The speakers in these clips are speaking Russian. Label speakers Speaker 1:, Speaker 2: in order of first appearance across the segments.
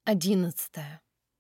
Speaker 1: 11.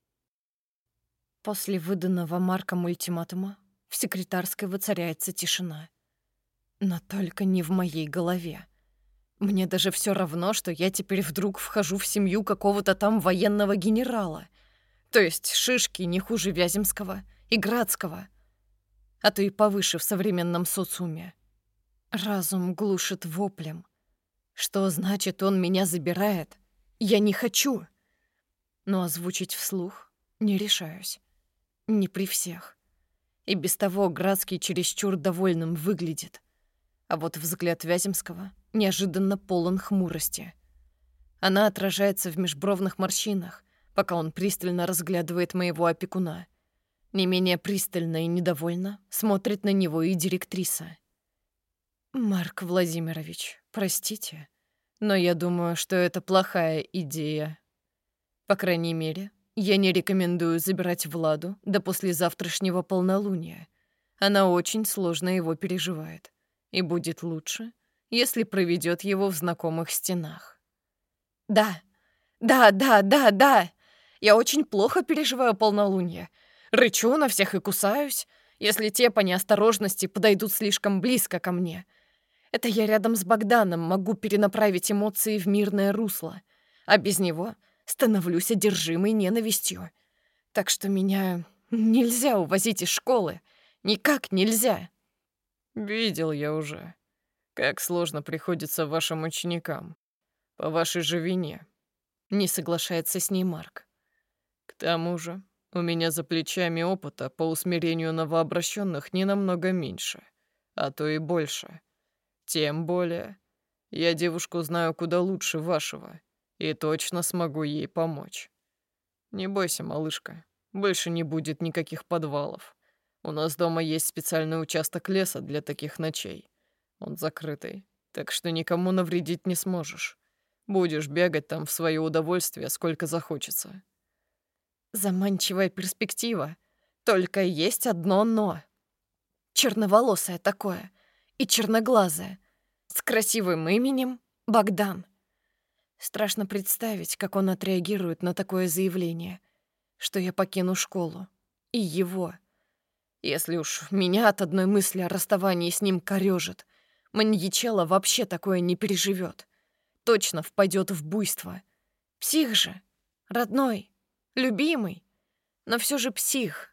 Speaker 1: После выданного Марком ультиматума в секретарской воцаряется тишина. Но только не в моей голове. Мне даже все равно, что я теперь вдруг вхожу в семью какого-то там военного генерала. То есть шишки не хуже Вяземского и Градского, а то и повыше в современном социуме. Разум глушит воплем. Что значит, он меня забирает? Я не хочу. Но озвучить вслух не решаюсь. Не при всех. И без того Градский чересчур довольным выглядит. А вот взгляд Вяземского неожиданно полон хмурости. Она отражается в межбровных морщинах, пока он пристально разглядывает моего опекуна. Не менее пристально и недовольно смотрит на него и директриса. «Марк Владимирович, простите, но я думаю, что это плохая идея. По крайней мере, я не рекомендую забирать Владу до послезавтрашнего полнолуния. Она очень сложно его переживает. И будет лучше, если проведет его в знакомых стенах». «Да, да. Я очень плохо переживаю полнолуние. Рычу на всех и кусаюсь, если те по неосторожности подойдут слишком близко ко мне. Это я рядом с Богданом могу перенаправить эмоции в мирное русло, а без него становлюсь одержимой ненавистью. Так что меня нельзя увозить из школы. Никак нельзя.
Speaker 2: Видел я уже, как сложно приходится вашим ученикам. По вашей же вине.
Speaker 1: Не соглашается с ней Марк.
Speaker 2: К тому же, у меня за плечами опыта по усмирению новообращенных не намного меньше, а то и больше. Тем более, я девушку знаю куда лучше вашего и точно смогу ей помочь. Не бойся, малышка, больше не будет никаких подвалов. У нас дома есть специальный участок леса для таких ночей. Он закрытый, так что никому навредить не сможешь. Будешь бегать там в свое удовольствие, сколько захочется.
Speaker 1: Заманчивая перспектива. Только есть одно «но». Черноволосое такое и черноглазое, с красивым именем Богдан. Страшно представить, как он отреагирует на такое заявление, что я покину школу. И его. Если уж меня от одной мысли о расставании с ним корёжит, маньячелло вообще такое не переживет. Точно впадет в буйство. Псих же. Родной. Любимый. Но все же псих.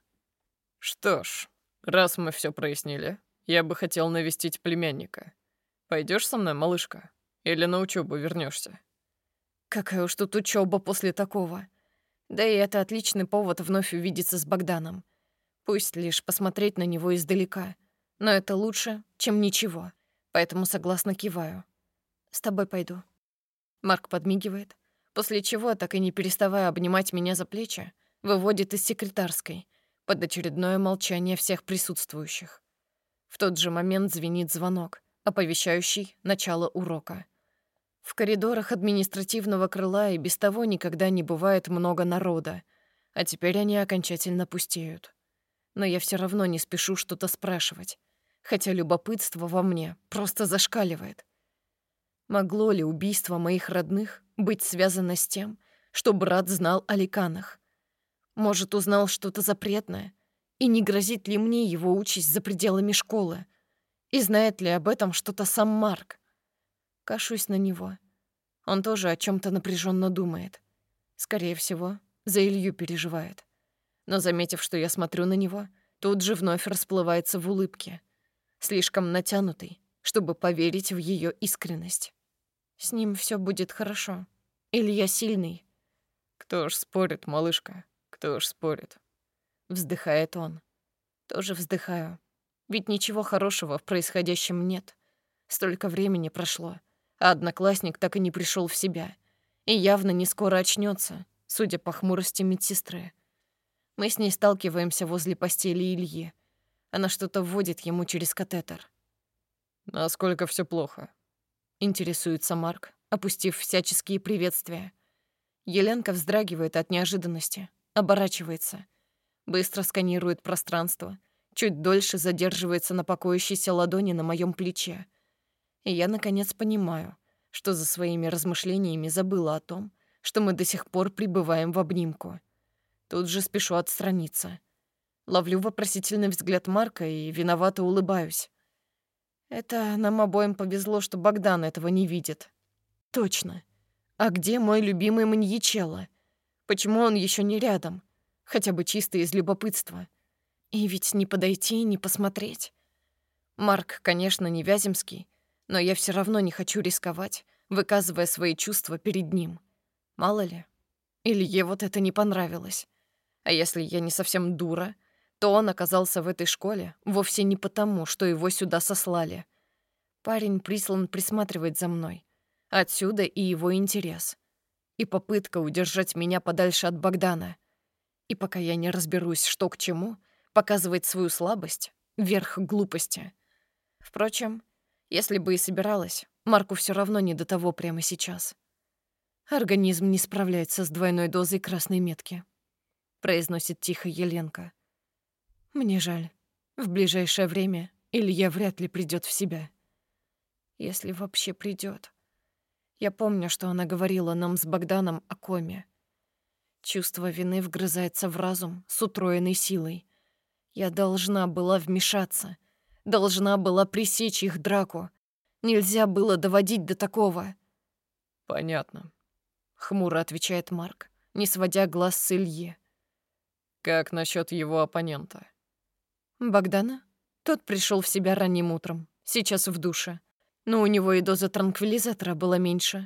Speaker 2: Что ж, раз мы все прояснили, я бы хотел навестить племянника. Пойдешь со мной, малышка? Или на учебу вернешься?
Speaker 1: Какая уж тут учёба после такого. Да и это отличный повод вновь увидеться с Богданом. Пусть лишь посмотреть на него издалека. Но это лучше, чем ничего. Поэтому согласно киваю. «С тобой пойду». Марк подмигивает, после чего, так и не переставая обнимать меня за плечи, выводит из секретарской под очередное молчание всех присутствующих. В тот же момент звенит звонок, оповещающий начало урока. В коридорах административного крыла и без того никогда не бывает много народа, а теперь они окончательно пустеют. Но я все равно не спешу что-то спрашивать, хотя любопытство во мне просто зашкаливает. Могло ли убийство моих родных быть связано с тем, что брат знал о ликанах? Может, узнал что-то запретное? И не грозит ли мне его участь за пределами школы? И знает ли об этом что-то сам Марк? Кашусь на него. Он тоже о чем то напряженно думает. Скорее всего, за Илью переживает. Но, заметив, что я смотрю на него, тут же вновь расплывается в улыбке. Слишком натянутой, чтобы поверить в ее искренность. С ним все будет хорошо. Илья сильный.
Speaker 2: Кто ж спорит, малышка? Кто ж спорит?
Speaker 1: Вздыхает он. Тоже вздыхаю. Ведь ничего хорошего в происходящем нет. Столько времени прошло, а одноклассник так и не пришел в себя. И явно не скоро очнется, судя по хмурости медсестры. Мы с ней сталкиваемся возле постели Ильи. Она что-то вводит ему через катетер.
Speaker 2: Насколько все плохо?
Speaker 1: Интересуется Марк, опустив всяческие приветствия. Еленка вздрагивает от неожиданности, оборачивается. Быстро сканирует пространство, чуть дольше задерживается на покоящейся ладони на моем плече. И я, наконец, понимаю, что за своими размышлениями забыла о том, что мы до сих пор пребываем в обнимку. Тут же спешу отстраниться. Ловлю вопросительный взгляд Марка и виновато улыбаюсь. Это нам обоим повезло, что Богдан этого не видит. Точно. А где мой любимый маньячелло? Почему он еще не рядом? Хотя бы чисто из любопытства. И ведь не подойти, не посмотреть. Марк, конечно, не Вяземский, но я все равно не хочу рисковать, выказывая свои чувства перед ним. Мало ли. Или ей вот это не понравилось. А если я не совсем дура, то он оказался в этой школе вовсе не потому, что его сюда сослали. Парень прислан присматривать за мной. Отсюда и его интерес. И попытка удержать меня подальше от Богдана. И пока я не разберусь, что к чему, показывать свою слабость — верх глупости. Впрочем, если бы и собиралась, Марку все равно не до того прямо сейчас. Организм не справляется с двойной дозой красной метки, произносит тихо Еленка. Мне жаль. В ближайшее время Илья вряд ли придет в себя. Если вообще придет. Я помню, что она говорила нам с Богданом о коме. Чувство вины вгрызается в разум с утроенной силой. Я должна была вмешаться. Должна была пресечь их драку. Нельзя было доводить до такого.
Speaker 2: Понятно.
Speaker 1: Хмуро отвечает Марк, не сводя глаз с Ильи.
Speaker 2: Как насчет его оппонента?
Speaker 1: Богдана? Тот пришел в себя ранним утром, сейчас в душе. Но у него и доза транквилизатора была меньше.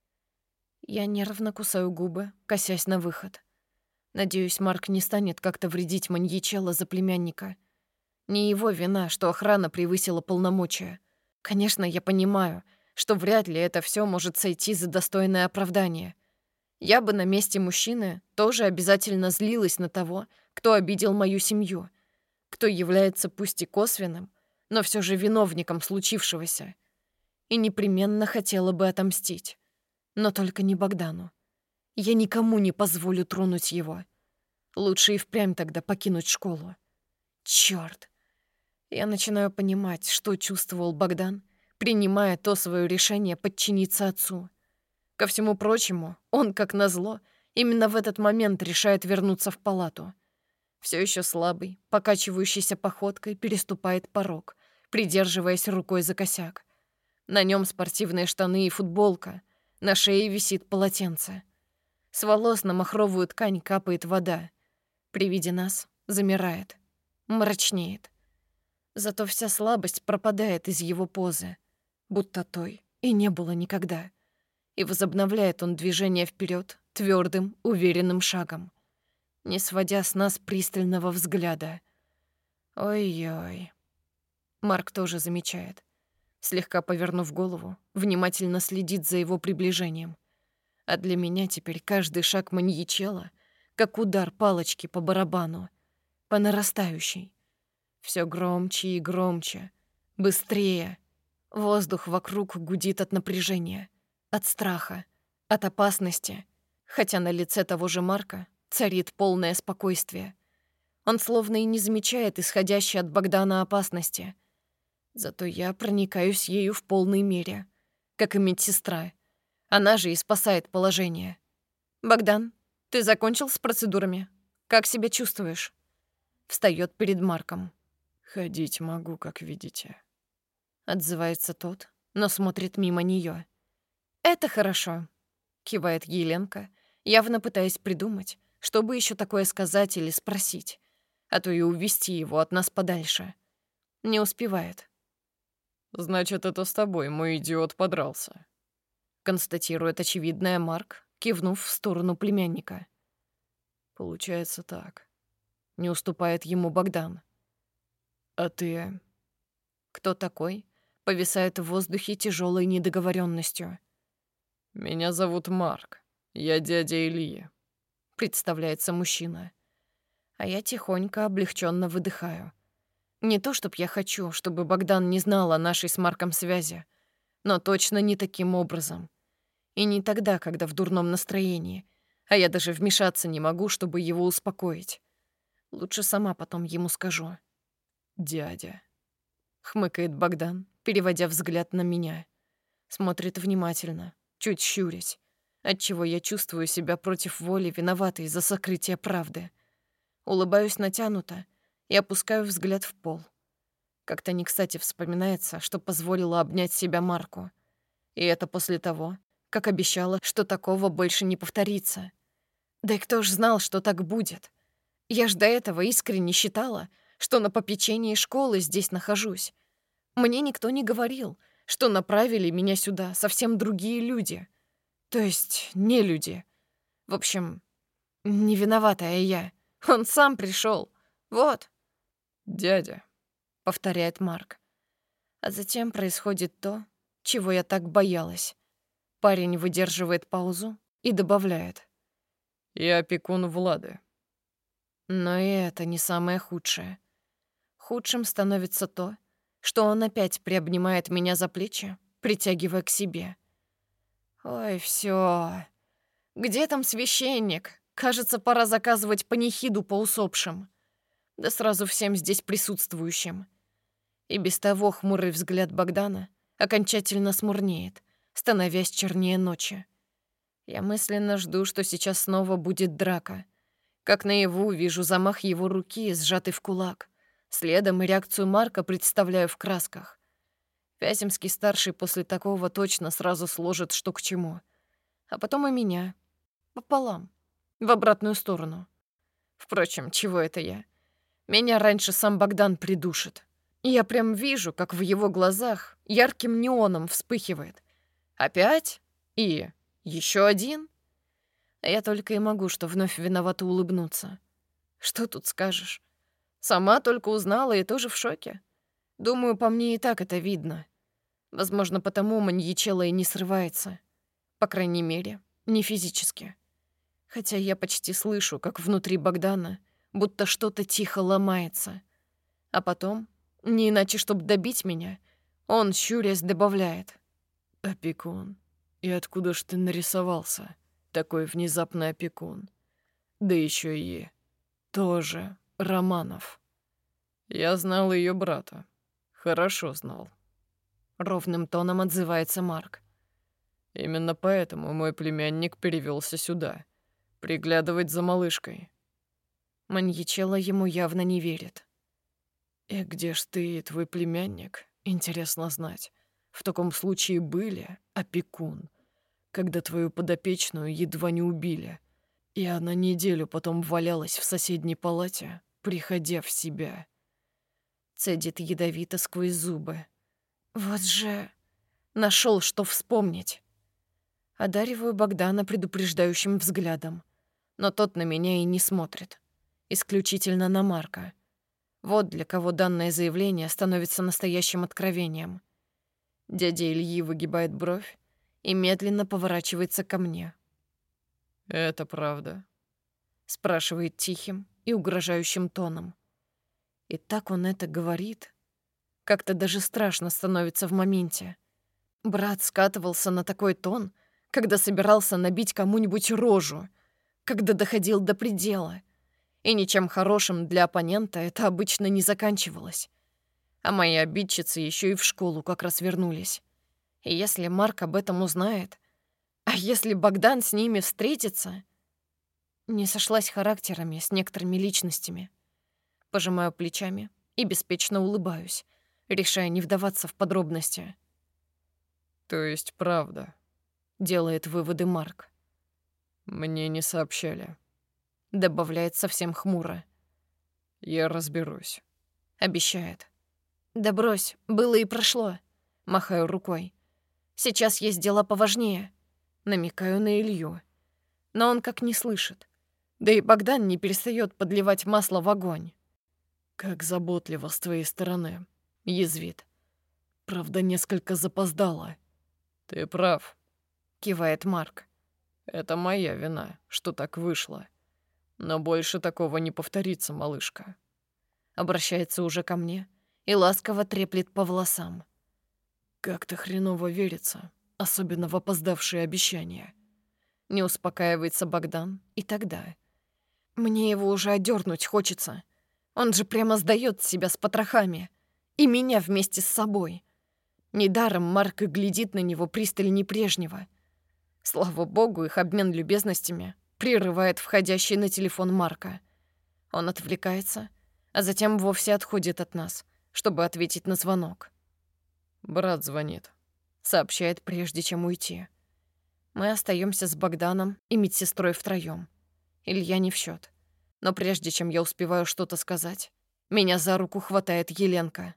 Speaker 1: Я нервно кусаю губы, косясь на выход. Надеюсь, Марк не станет как-то вредить маньячелло за племянника. Не его вина, что охрана превысила полномочия. Конечно, я понимаю, что вряд ли это все может сойти за достойное оправдание. Я бы на месте мужчины тоже обязательно злилась на того, кто обидел мою семью, кто является пусть и косвенным, но все же виновником случившегося. И непременно хотела бы отомстить. Но только не Богдану. Я никому не позволю тронуть его. Лучше и впрямь тогда покинуть школу. Чёрт! Я начинаю понимать, что чувствовал Богдан, принимая то свое решение подчиниться отцу. Ко всему прочему, он, как назло, именно в этот момент решает вернуться в палату. Все еще слабый, покачивающейся походкой переступает порог, придерживаясь рукой за косяк. На нем спортивные штаны и футболка, на шее висит полотенце. С волос на махровую ткань капает вода. При виде нас замирает, мрачнеет. Зато вся слабость пропадает из его позы, будто той и не было никогда. И возобновляет он движение вперед твердым, уверенным шагом, не сводя с нас пристального взгляда. Ой-ой. Марк тоже замечает. Слегка повернув голову, внимательно следит за его приближением. А для меня теперь каждый шаг маньячелло, как удар палочки по барабану, по нарастающей. Все громче и громче, быстрее. Воздух вокруг гудит от напряжения, от страха, от опасности, хотя на лице того же Марка царит полное спокойствие. Он словно и не замечает исходящей от Богдана опасности. Зато я проникаюсь ею в полной мере, как и медсестра. Она же и спасает положение. «Богдан, ты закончил с процедурами? Как себя чувствуешь?» Встает перед Марком.
Speaker 2: «Ходить могу, как видите»,
Speaker 1: — отзывается тот, но смотрит мимо нее. «Это хорошо», — кивает Еленка, явно пытаясь придумать, чтобы еще такое сказать или спросить, а то и увести его от нас подальше. Не успевает.
Speaker 2: «Значит, это с тобой мой идиот подрался»,
Speaker 1: — констатирует очевидное Марк, кивнув в сторону племянника.
Speaker 2: «Получается так».
Speaker 1: Не уступает ему Богдан.
Speaker 2: «А ты...»
Speaker 1: Кто такой? Повисает в воздухе тяжелой недоговоренностью.
Speaker 2: «Меня зовут Марк. Я дядя Ильи»,
Speaker 1: — представляется мужчина. А я тихонько, облегченно выдыхаю. Не то, чтоб я хочу, чтобы Богдан не знал о нашей с Марком связи, но точно не таким образом. И не тогда, когда в дурном настроении, а я даже вмешаться не могу, чтобы его успокоить. Лучше сама потом ему скажу.
Speaker 2: «Дядя»,
Speaker 1: — хмыкает Богдан, переводя взгляд на меня. Смотрит внимательно, чуть щурясь. отчего я чувствую себя против воли виноватой за сокрытие правды. Улыбаюсь натянуто и опускаю взгляд в пол. Как-то не кстати вспоминается, что позволила обнять себя Марку. И это после того, как обещала, что такого больше не повторится. Да и кто ж знал, что так будет? Я ж до этого искренне считала, что на попечении школы здесь нахожусь. Мне никто не говорил, что направили меня сюда совсем другие люди. То есть не люди. В общем, не виноватая я. Он сам пришел. Вот.
Speaker 2: «Дядя»,
Speaker 1: — повторяет Марк. А затем происходит то, чего я так боялась. Парень выдерживает паузу и добавляет.
Speaker 2: «Я опекун Влады».
Speaker 1: Но и это не самое худшее. Худшим становится то, что он опять приобнимает меня за плечи, притягивая к себе. Ой, все. Где там священник? Кажется, пора заказывать панихиду по усопшим. Да сразу всем здесь присутствующим. И без того хмурый взгляд Богдана окончательно смурнеет, становясь чернее ночи. Я мысленно жду, что сейчас снова будет драка. Как наяву вижу замах его руки, сжатый в кулак. Следом и реакцию Марка представляю в красках. Вяземский-старший после такого точно сразу сложит, что к чему. А потом и меня. Пополам. В обратную сторону. Впрочем, чего это я? Меня раньше сам Богдан придушит. Я прям вижу, как в его глазах ярким неоном вспыхивает. Опять? И еще один? А я только и могу, что вновь виновато улыбнуться. Что тут скажешь? Сама только узнала и тоже в шоке. Думаю, по мне и так это видно. Возможно, потому маньячелла и не срывается. По крайней мере, не физически. Хотя я почти слышу, как внутри Богдана будто что-то тихо ломается. А потом, не иначе, чтобы добить меня, он, щурясь, добавляет.
Speaker 2: «Опекун, и откуда ж ты нарисовался, такой внезапный опекун? Да еще и тоже Романов. Я знал ее брата. Хорошо знал».
Speaker 1: Ровным тоном отзывается Марк.
Speaker 2: «Именно поэтому мой племянник перевелся сюда, приглядывать за малышкой».
Speaker 1: Маньячелла ему явно не верит.
Speaker 2: «И где ж ты и твой племянник? Интересно знать. В таком случае были, опекун, когда твою подопечную едва не убили, и она неделю потом валялась в соседней палате, приходя в себя».
Speaker 1: Цедит ядовито сквозь зубы. Вот же нашел, что вспомнить. Одариваю Богдана предупреждающим взглядом, но тот на меня и не смотрит. Исключительно на Марка. Вот для кого данное заявление становится настоящим откровением. Дядя Ильи выгибает бровь и медленно поворачивается ко мне.
Speaker 2: «Это правда?»
Speaker 1: — спрашивает тихим и угрожающим тоном. И так он это говорит. Как-то даже страшно становится в моменте. Брат скатывался на такой тон, когда собирался набить кому-нибудь рожу, когда доходил до предела. И ничем хорошим для оппонента это обычно не заканчивалось. А мои обидчицы еще и в школу как раз вернулись. И если Марк об этом узнает, а если Богдан с ними встретится... Не сошлась характерами с некоторыми личностями. Пожимаю плечами и беспечно улыбаюсь, решая не вдаваться в подробности.
Speaker 2: «То есть правда?»
Speaker 1: — делает выводы Марк.
Speaker 2: «Мне не сообщали»,
Speaker 1: — добавляет совсем хмуро.
Speaker 2: «Я разберусь»,
Speaker 1: — обещает. «Да брось, было и прошло», — махаю рукой. «Сейчас есть дела поважнее», — намекаю на Илью. Но он как не слышит. Да и Богдан не перестает подливать масло в огонь.
Speaker 2: «Как заботливо с твоей стороны», — язвит. «Правда, несколько запоздала». «Ты прав»,
Speaker 1: — кивает Марк.
Speaker 2: «Это моя вина, что так вышло. Но больше такого не повторится, малышка».
Speaker 1: Обращается уже ко мне и ласково треплет по волосам.
Speaker 2: «Как-то хреново верится, особенно в опоздавшие обещания».
Speaker 1: Не успокаивается Богдан и тогда. Мне его уже одернуть хочется. Он же прямо сдаёт себя с потрохами. И меня вместе с собой. Недаром Марк и глядит на него пристальней прежнего. Слава богу, их обмен любезностями прерывает входящий на телефон Марка. Он отвлекается, а затем вовсе отходит от нас, чтобы ответить на звонок.
Speaker 2: «Брат звонит»,
Speaker 1: — сообщает, прежде чем уйти. Мы остаемся с Богданом и медсестрой втроём. Илья не в счет. Но прежде чем я успеваю что-то сказать, меня за руку хватает Еленка.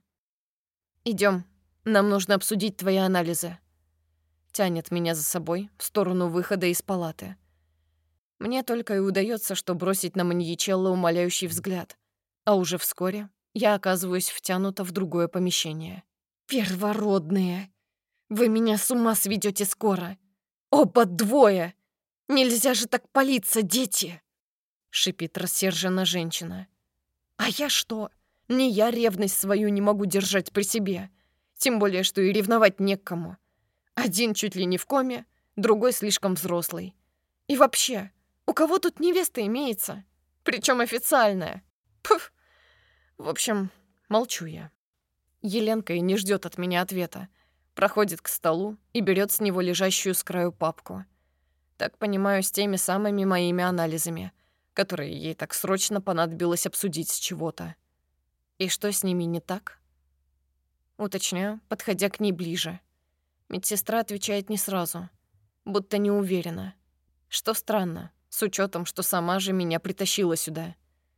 Speaker 1: «Идём, нам нужно обсудить твои анализы». Тянет меня за собой в сторону выхода из палаты. Мне только и удается, что бросить на маньячелло умоляющий взгляд, а уже вскоре я оказываюсь втянута в другое помещение. «Первородные! Вы меня с ума сведёте скоро! Оба двое! Нельзя же так палиться, дети!» Шипит рассержена женщина. «А я что? Не я ревность свою не могу держать при себе. Тем более, что и ревновать не к кому. Один чуть ли не в коме, другой слишком взрослый. И вообще, у кого тут невеста имеется? Причем официальная. Пф! В общем, молчу я. Еленка и не ждет от меня ответа. Проходит к столу и берет с него лежащую с краю папку. Так понимаю, с теми самыми моими анализами, которые ей так срочно понадобилось обсудить с чего-то. И что с ними не так? Уточняю, подходя к ней ближе. Медсестра отвечает не сразу, будто не уверена. Что странно, с учетом, что сама же меня притащила сюда.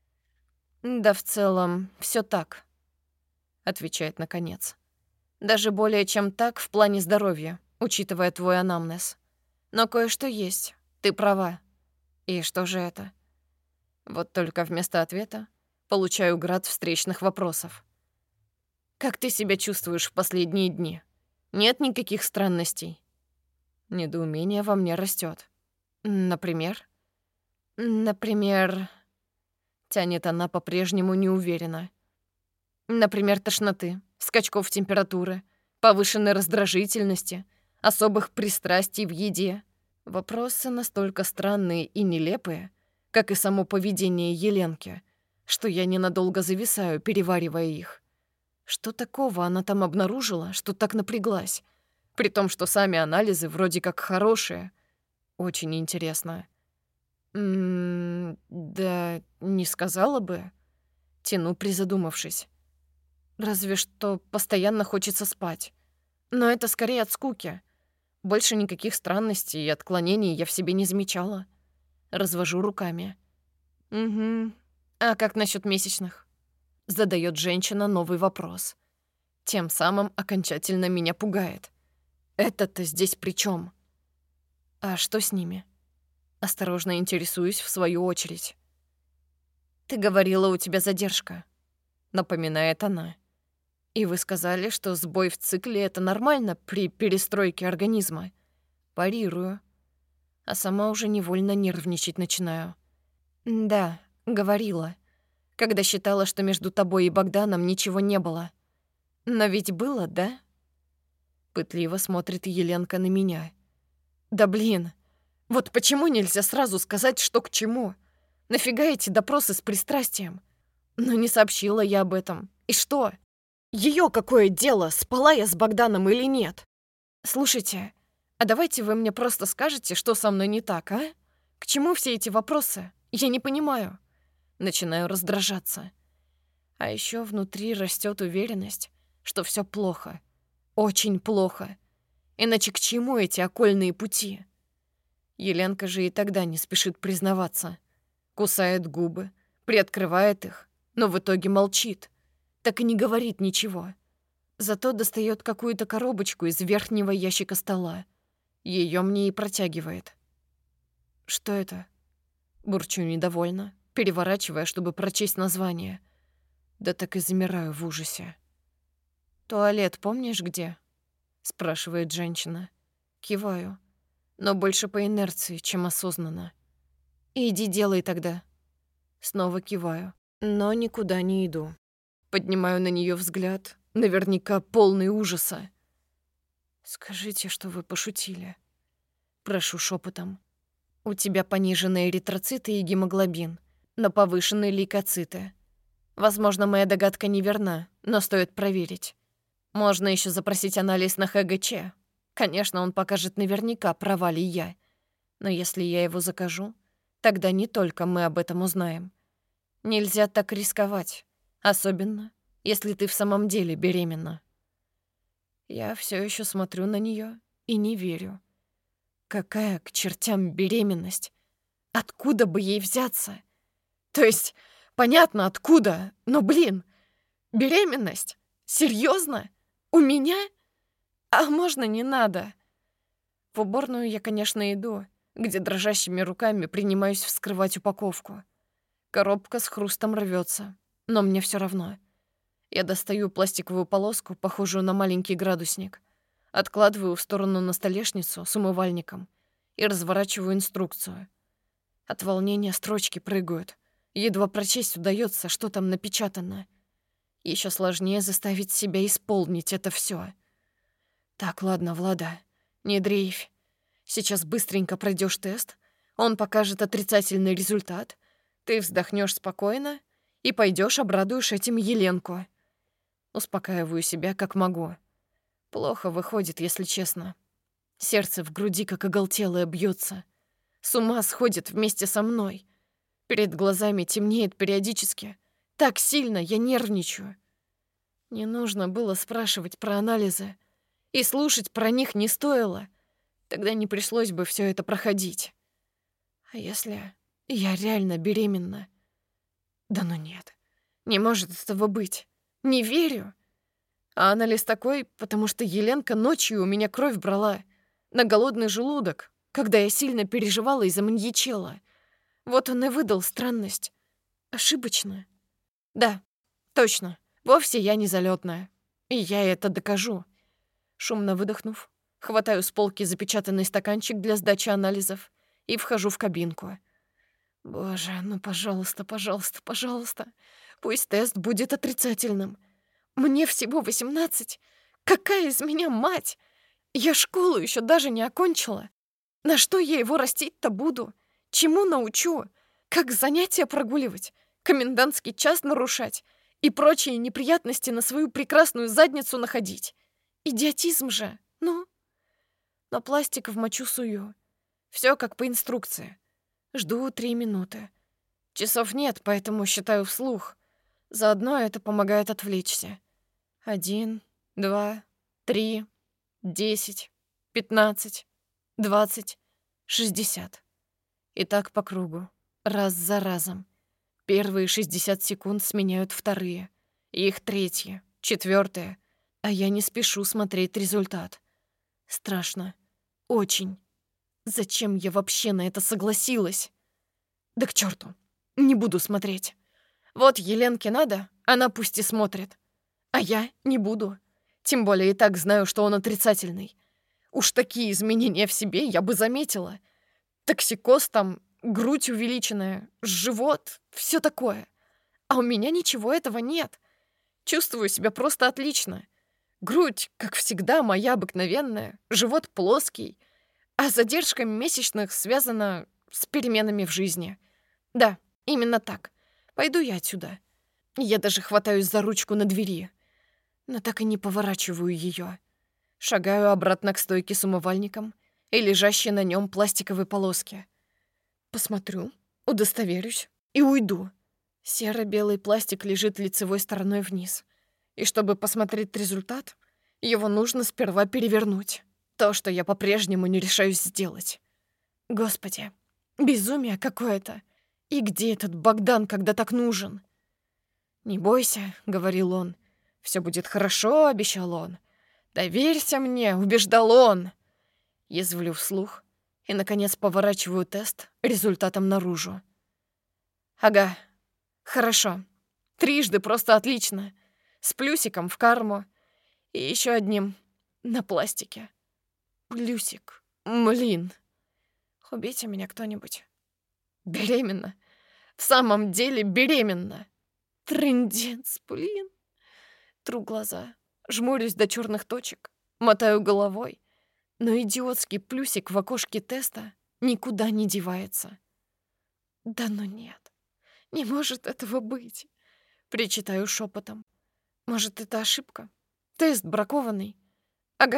Speaker 1: «Да в целом, все так», — отвечает наконец. «Даже более чем так в плане здоровья, учитывая твой анамнез. Но кое-что есть, ты права. И что же это?» Вот только вместо ответа получаю град встречных вопросов. «Как ты себя чувствуешь в последние дни? Нет никаких странностей?» Недоумение во мне растет. «Например?» «Например...» Тянет она по-прежнему неуверенно. «Например, тошноты, скачков температуры, повышенной раздражительности, особых пристрастий в еде». Вопросы настолько странные и нелепые, как и само поведение Еленки, что я ненадолго зависаю, переваривая их. Что такого она там обнаружила, что так напряглась? При том, что сами анализы вроде как хорошие. Очень интересно. Да не сказала бы. Тяну, призадумавшись. Разве что постоянно хочется спать. Но это скорее от скуки. Больше никаких странностей и отклонений я в себе не замечала. Развожу руками. «Угу. А как насчет месячных?» Задает женщина новый вопрос. Тем самым окончательно меня пугает. Это-то здесь при чем? А что с ними? Осторожно интересуюсь в свою очередь. «Ты говорила, у тебя задержка», — напоминает она. «И вы сказали, что сбой в цикле — это нормально при перестройке организма». Парирую. А сама уже невольно нервничать начинаю. «Да, говорила, когда считала, что между тобой и Богданом ничего не было. Но ведь было, да?» Пытливо смотрит Еленка на меня. «Да блин, вот почему нельзя сразу сказать, что к чему? Нафига эти допросы с пристрастием? Но не сообщила я об этом. И что? Её какое дело, спала я с Богданом или нет? Слушайте, а давайте вы мне просто скажете, что со мной не так, а? К чему все эти вопросы? Я не понимаю». Начинаю раздражаться. А ещё внутри растёт уверенность, что всё плохо. Очень плохо. Иначе к чему эти окольные пути? Еленка же и тогда не спешит признаваться. Кусает губы, приоткрывает их, но в итоге молчит. Так и не говорит ничего. Зато достает какую-то коробочку из верхнего ящика стола. Ее мне и протягивает. «Что это?» Бурчу недовольно, переворачивая, чтобы прочесть название. Да так и замираю в ужасе. «Туалет помнишь где?» Спрашивает женщина. Киваю, но больше по инерции, чем осознанно. «Иди делай тогда». Снова киваю, но никуда не иду. Поднимаю на нее взгляд, наверняка полный ужаса. «Скажите, что вы пошутили». Прошу шепотом. «У тебя пониженные эритроциты и гемоглобин, но повышенные лейкоциты. Возможно, моя догадка неверна, но стоит проверить. Можно еще запросить анализ на ХГЧ. Конечно, он покажет наверняка, права ли я. Но если я его закажу, тогда не только мы об этом узнаем. Нельзя так рисковать, особенно если ты в самом деле беременна. Я все еще смотрю на нее и не верю. Какая к чертям беременность? Откуда бы ей взяться? То есть, понятно, откуда, но, блин, беременность? Серьезно? У меня? А можно не надо? В уборную я, конечно, иду, где дрожащими руками принимаюсь вскрывать упаковку. Коробка с хрустом рвется, но мне все равно. Я достаю пластиковую полоску, похожую на маленький градусник, откладываю в сторону на столешницу с умывальником и разворачиваю инструкцию. От волнения строчки прыгают. Едва прочесть удается, что там напечатано. Еще сложнее заставить себя исполнить это все. Так, ладно, Влада, не дрейфь. Сейчас быстренько пройдешь тест, он покажет отрицательный результат, ты вздохнешь спокойно и пойдешь обрадуешь этим Еленку. Успокаиваю себя как могу. Плохо выходит, если честно. Сердце в груди как оголтелое бьется. С ума сходит вместе со мной. Перед глазами темнеет периодически. Так сильно я нервничаю. Не нужно было спрашивать про анализы. И слушать про них не стоило. Тогда не пришлось бы все это проходить. А если я реально беременна? Да ну нет. Не может этого быть. Не верю. А анализ такой, потому что Еленка ночью у меня кровь брала. На голодный желудок, когда я сильно переживала из-за маньячела. Вот он и выдал странность. Ошибочно. Да, точно. Вовсе я не залетная. И я это докажу. Шумно выдохнув, хватаю с полки запечатанный стаканчик для сдачи анализов и вхожу в кабинку. Боже, ну, пожалуйста, пожалуйста, пожалуйста. Пусть тест будет отрицательным. Мне всего 18. Какая из меня мать? Я школу еще даже не окончила. На что я его растить-то буду? Чему научу? Как занятия прогуливать? Комендантский час нарушать? И прочие неприятности на свою прекрасную задницу находить? Идиотизм же, ну. Но пластик в мочу сую. Все как по инструкции. Жду 3 минуты. Часов нет, поэтому считаю вслух. Заодно это помогает отвлечься. 1, 2, 3, 10, 15, 20, 60. И так по кругу, раз за разом. Первые 60 секунд сменяют вторые, их третьи, четвертые, а я не спешу смотреть результат. Страшно. Очень. Зачем я вообще на это согласилась? Да к черту. Не буду смотреть. Вот Еленке надо, она пусть и смотрит. А я не буду. Тем более и так знаю, что он отрицательный. Уж такие изменения в себе я бы заметила. Токсикоз там, грудь увеличенная, живот, все такое. А у меня ничего этого нет. Чувствую себя просто отлично. Грудь, как всегда, моя обыкновенная, живот плоский, а задержка месячных связана с переменами в жизни. Да, именно так. Пойду я отсюда. Я даже хватаюсь за ручку на двери, но так и не поворачиваю ее. Шагаю обратно к стойке с умывальником и лежащей на нем пластиковой полоски. Посмотрю, удостоверюсь и уйду. Серо-белый пластик лежит лицевой стороной вниз. И чтобы посмотреть результат, его нужно сперва перевернуть. То, что я по-прежнему не решаюсь сделать. Господи, безумие какое-то. И где этот Богдан, когда так нужен? «Не бойся», — говорил он. «Все будет хорошо», — обещал он. «Доверься мне», — убеждал он. Язвлю вслух и, наконец, поворачиваю тест результатом наружу. Ага, хорошо. Трижды просто отлично. С плюсиком в карму. И еще одним на пластике. Плюсик. Блин. Убейте меня кто-нибудь. Беременна. В самом деле беременна. Трындец, блин. Тру глаза. Жмурюсь до черных точек. Мотаю головой. Но идиотский плюсик в окошке теста никуда не девается. Да ну нет. Не может этого быть. Причитаю шепотом. Может, это ошибка? Тест бракованный. Ага,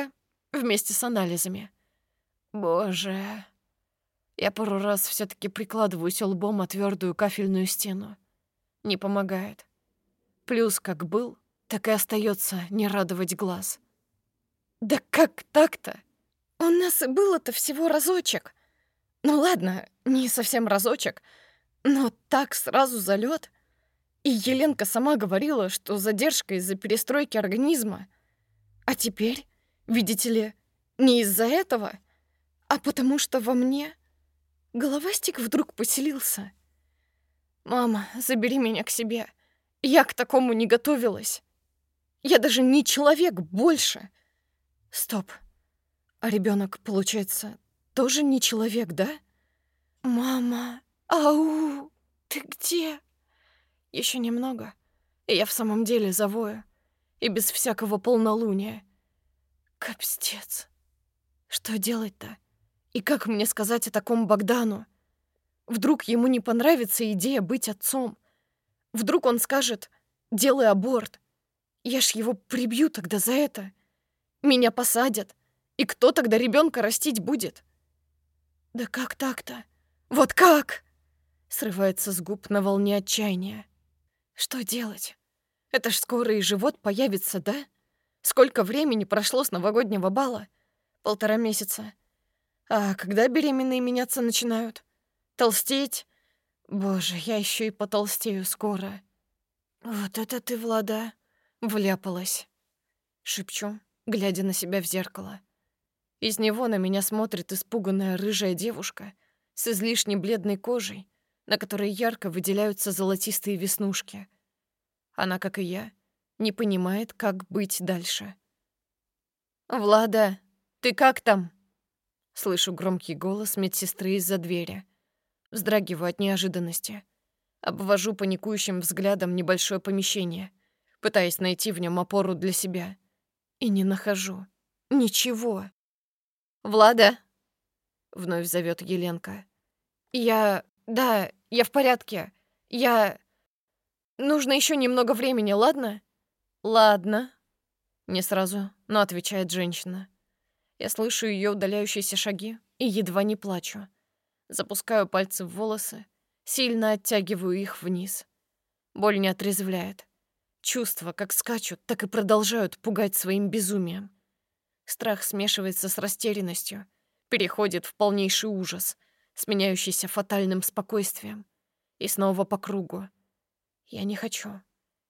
Speaker 1: вместе с анализами. Боже. Я пару раз все таки прикладываюсь лбом о твердую кафельную стену. Не помогает. Плюс как был, так и остается не радовать глаз. Да как так-то? У нас и было-то всего разочек. Ну ладно, не совсем разочек, но так сразу залет. И Еленка сама говорила, что задержка из-за перестройки организма. А теперь, видите ли, не из-за этого, а потому что во мне головастик вдруг поселился. «Мама, забери меня к себе. Я к такому не готовилась. Я даже не человек больше». Стоп. А ребенок, получается, тоже не человек, да? «Мама, ау, ты где?» Еще немного, и я в самом деле завою, и без всякого полнолуния. Капстец. Что делать-то? И как мне сказать о таком Богдану? Вдруг ему не понравится идея быть отцом? Вдруг он скажет «делай аборт». Я ж его прибью тогда за это. Меня посадят. И кто тогда ребенка растить будет? Да как так-то? Вот как? Срывается с губ на волне отчаяния. Что делать? Это ж скоро и живот появится, да? Сколько времени прошло с новогоднего бала? 1,5 месяца. А когда беременные меняться начинают? Толстеть? Боже, я еще и потолстею скоро. Вот это ты, Влада, вляпалась. Шепчу, глядя на себя в зеркало. Из него на меня смотрит испуганная рыжая девушка с излишне бледной кожей, на которой ярко выделяются золотистые веснушки. Она, как и я, не понимает, как быть дальше. «Влада, ты как там?» Слышу громкий голос медсестры из-за двери. Вздрагиваю от неожиданности. Обвожу паникующим взглядом небольшое помещение, пытаясь найти в нем опору для себя. И не нахожу. Ничего. «Влада?» — вновь зовет Еленка. Да, я в порядке. Нужно еще немного времени, ладно?» «Ладно». Не сразу, но отвечает женщина. Я слышу ее удаляющиеся шаги и едва не плачу. Запускаю пальцы в волосы, сильно оттягиваю их вниз. Боль не отрезвляет. Чувства как скачут, так и продолжают пугать своим безумием. Страх смешивается с растерянностью, переходит в полнейший ужас, сменяющийся фатальным спокойствием. И снова по кругу. Я не хочу.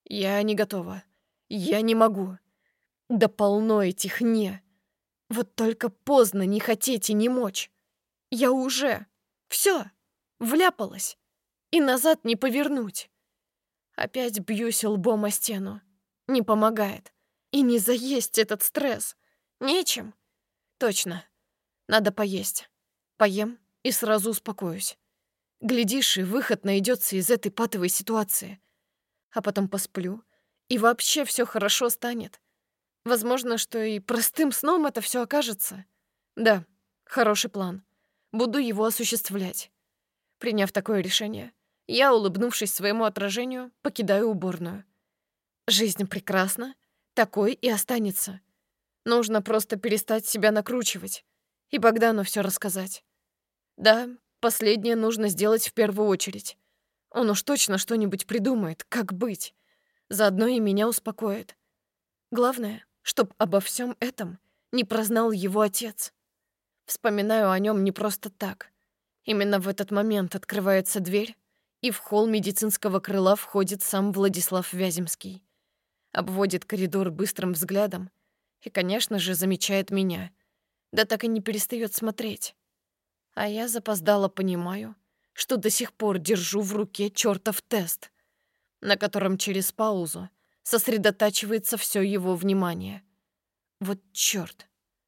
Speaker 1: Я не готова. Я не могу. Да полно этих «не». Вот только поздно не хотеть и не мочь. Я уже. Все. Вляпалась. И назад не повернуть. Опять бьюсь лбом о стену. Не помогает. И не заесть этот стресс. Нечем. Точно. Надо поесть. Поем и сразу успокоюсь. Глядишь, и выход найдется из этой патовой ситуации. А потом посплю, и вообще все хорошо станет. Возможно, что и простым сном это все окажется. Да, хороший план. Буду его осуществлять. Приняв такое решение, я, улыбнувшись своему отражению, покидаю уборную. Жизнь прекрасна, такой и останется. Нужно просто перестать себя накручивать и Богдану все рассказать. Да, последнее нужно сделать в первую очередь. Он уж точно что-нибудь придумает, как быть. Заодно и меня успокоит. Главное, чтоб обо всем этом не прознал его отец. Вспоминаю о нем не просто так. Именно в этот момент открывается дверь, и в холл медицинского крыла входит сам Владислав Вяземский. Обводит коридор быстрым взглядом и, конечно же, замечает меня. Да так и не перестает смотреть. А я запоздало понимаю, что до сих пор держу в руке чертов тест, на котором через паузу сосредотачивается все его внимание. Вот чёрт.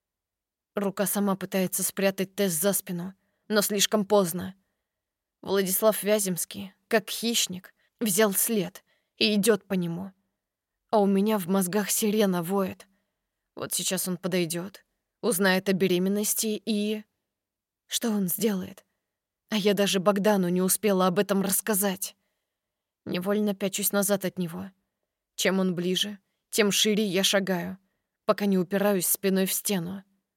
Speaker 1: Рука сама пытается спрятать тест за спину, но слишком поздно. Владислав Вяземский, как хищник, взял след и идет по нему. А у меня в мозгах сирена воет. Вот сейчас он подойдет, узнает о беременности и... Что он сделает? А я даже Богдану не успела об этом рассказать. Невольно пячусь назад от него. Чем он ближе, тем шире я шагаю, пока не упираюсь спиной в стену.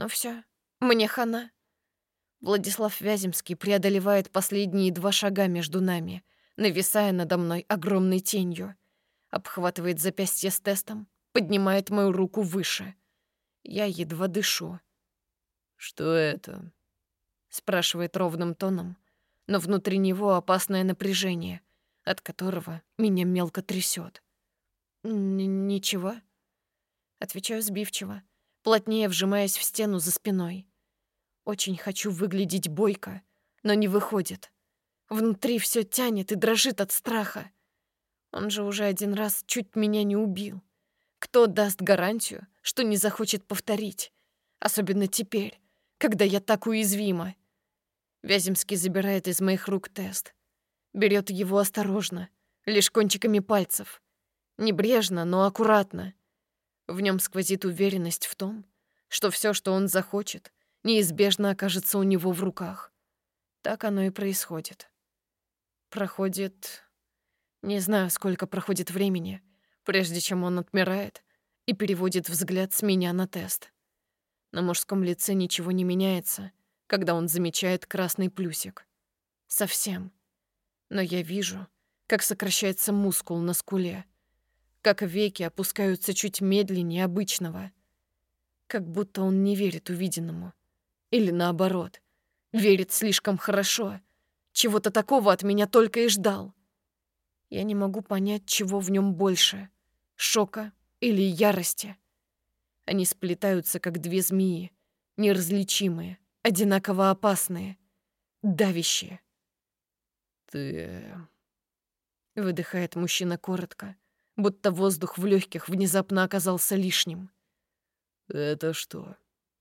Speaker 1: Ну все, мне хана. Владислав Вяземский преодолевает последние 2 шага между нами, нависая надо мной огромной тенью. Обхватывает запястье с тестом, поднимает мою руку выше. Я едва дышу.
Speaker 2: «Что это?»
Speaker 1: Спрашивает ровным тоном, но внутри него опасное напряжение, от которого меня мелко трясет. «Ничего», — отвечаю сбивчиво, плотнее вжимаясь в стену за спиной. Очень хочу выглядеть бойко, но не выходит. Внутри все тянет и дрожит от страха. Он же уже 1 раз чуть меня не убил. Кто даст гарантию, что не захочет повторить? Особенно теперь, когда я так уязвима. Вяземский забирает из моих рук тест. Берет его осторожно, лишь кончиками пальцев. Небрежно, но аккуратно. В нем сквозит уверенность в том, что все, что он захочет, неизбежно окажется у него в руках. Так оно и происходит. Проходит... Не знаю, сколько проходит времени, прежде чем он отмирает и переводит взгляд с меня на тест. На мужском лице ничего не меняется, когда он замечает красный плюсик. Совсем. Но я вижу, как сокращается мускул на скуле, как веки опускаются чуть медленнее обычного, как будто он не верит увиденному. Или наоборот, верит слишком хорошо, чего-то такого от меня только и ждал. Я не могу понять, чего в нем больше — шока или ярости. Они сплетаются, как 2 змеи, неразличимые, одинаково опасные, давящие.
Speaker 2: «Ты...»
Speaker 1: — выдыхает мужчина коротко, будто воздух в легких внезапно оказался лишним.
Speaker 2: «Это что?»